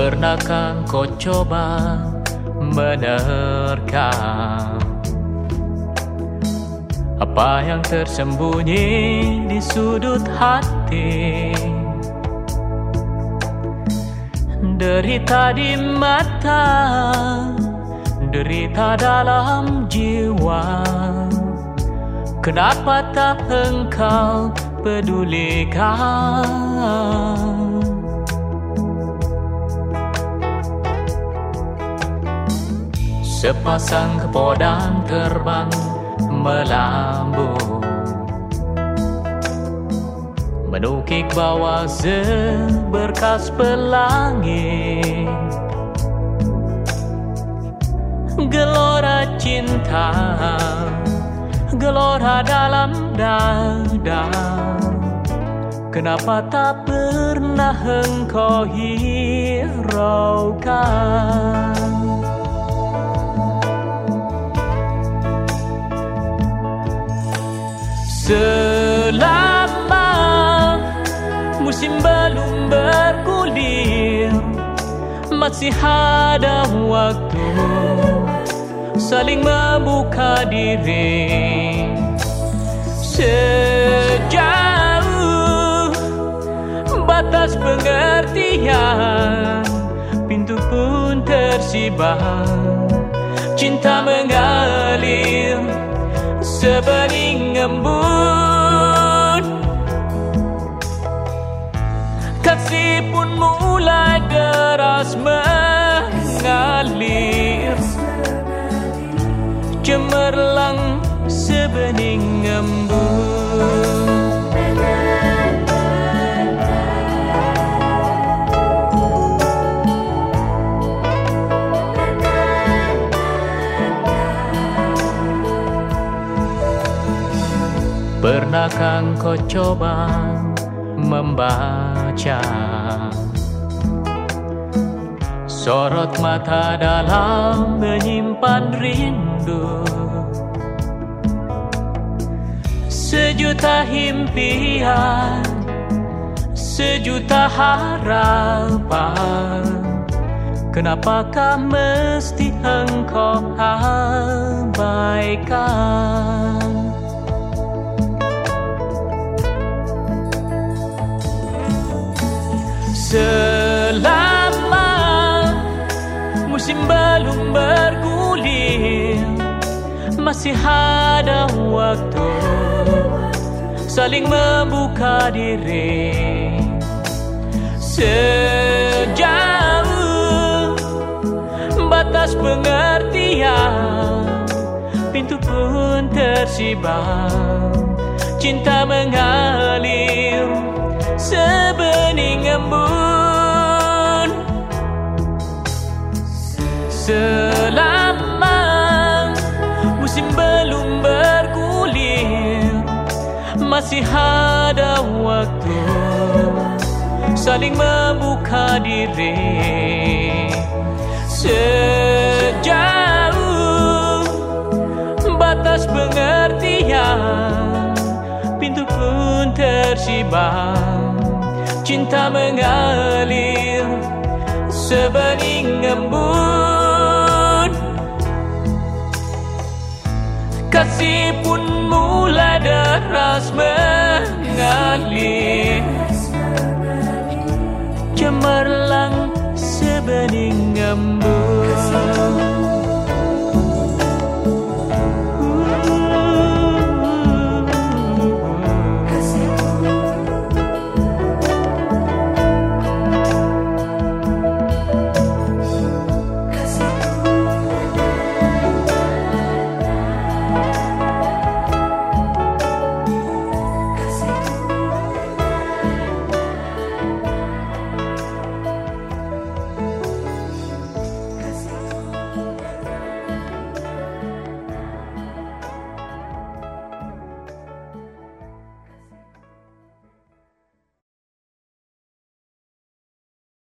Pernahkah kau coba menerkam apa yang tersembunyi di sudut hati? Derita di mata, derita dalam jiwa. Kenapa tak engkau pedulikan? Sepasang kepodang terbang melambung, menukik bawah seberkas pelangi. Gelora cinta, gelora dalam dada. Kenapa tak pernah engkau hiraukan? Selama musim belum bergulir, masih ada waktu saling membuka diri. Sejauh batas pengertian, pintu pun tersibar. Cinta mengalir sebening embun, kasih pun mulai deras mengalir, cemerlang sebening embun. Pernahkah kau coba membaca sorot mata dalam menyimpan rindu? Sejuta impian, sejuta harapan. Kenapakah mesti engkau abaikan? Selama musim belum bergulir, masih ada waktu saling membuka diri. Sejauh batas pengertian, pintu pun tersibar. Cinta mengalir sebening embun. Selama musim belum bergulir, masih ada waktu saling membuka diri. Sejauh batas pengertian, pintu pun tersibar. Cinta mengalir sebening embun, kasih pun mulai deras mengalir, cemerlang sebening embun.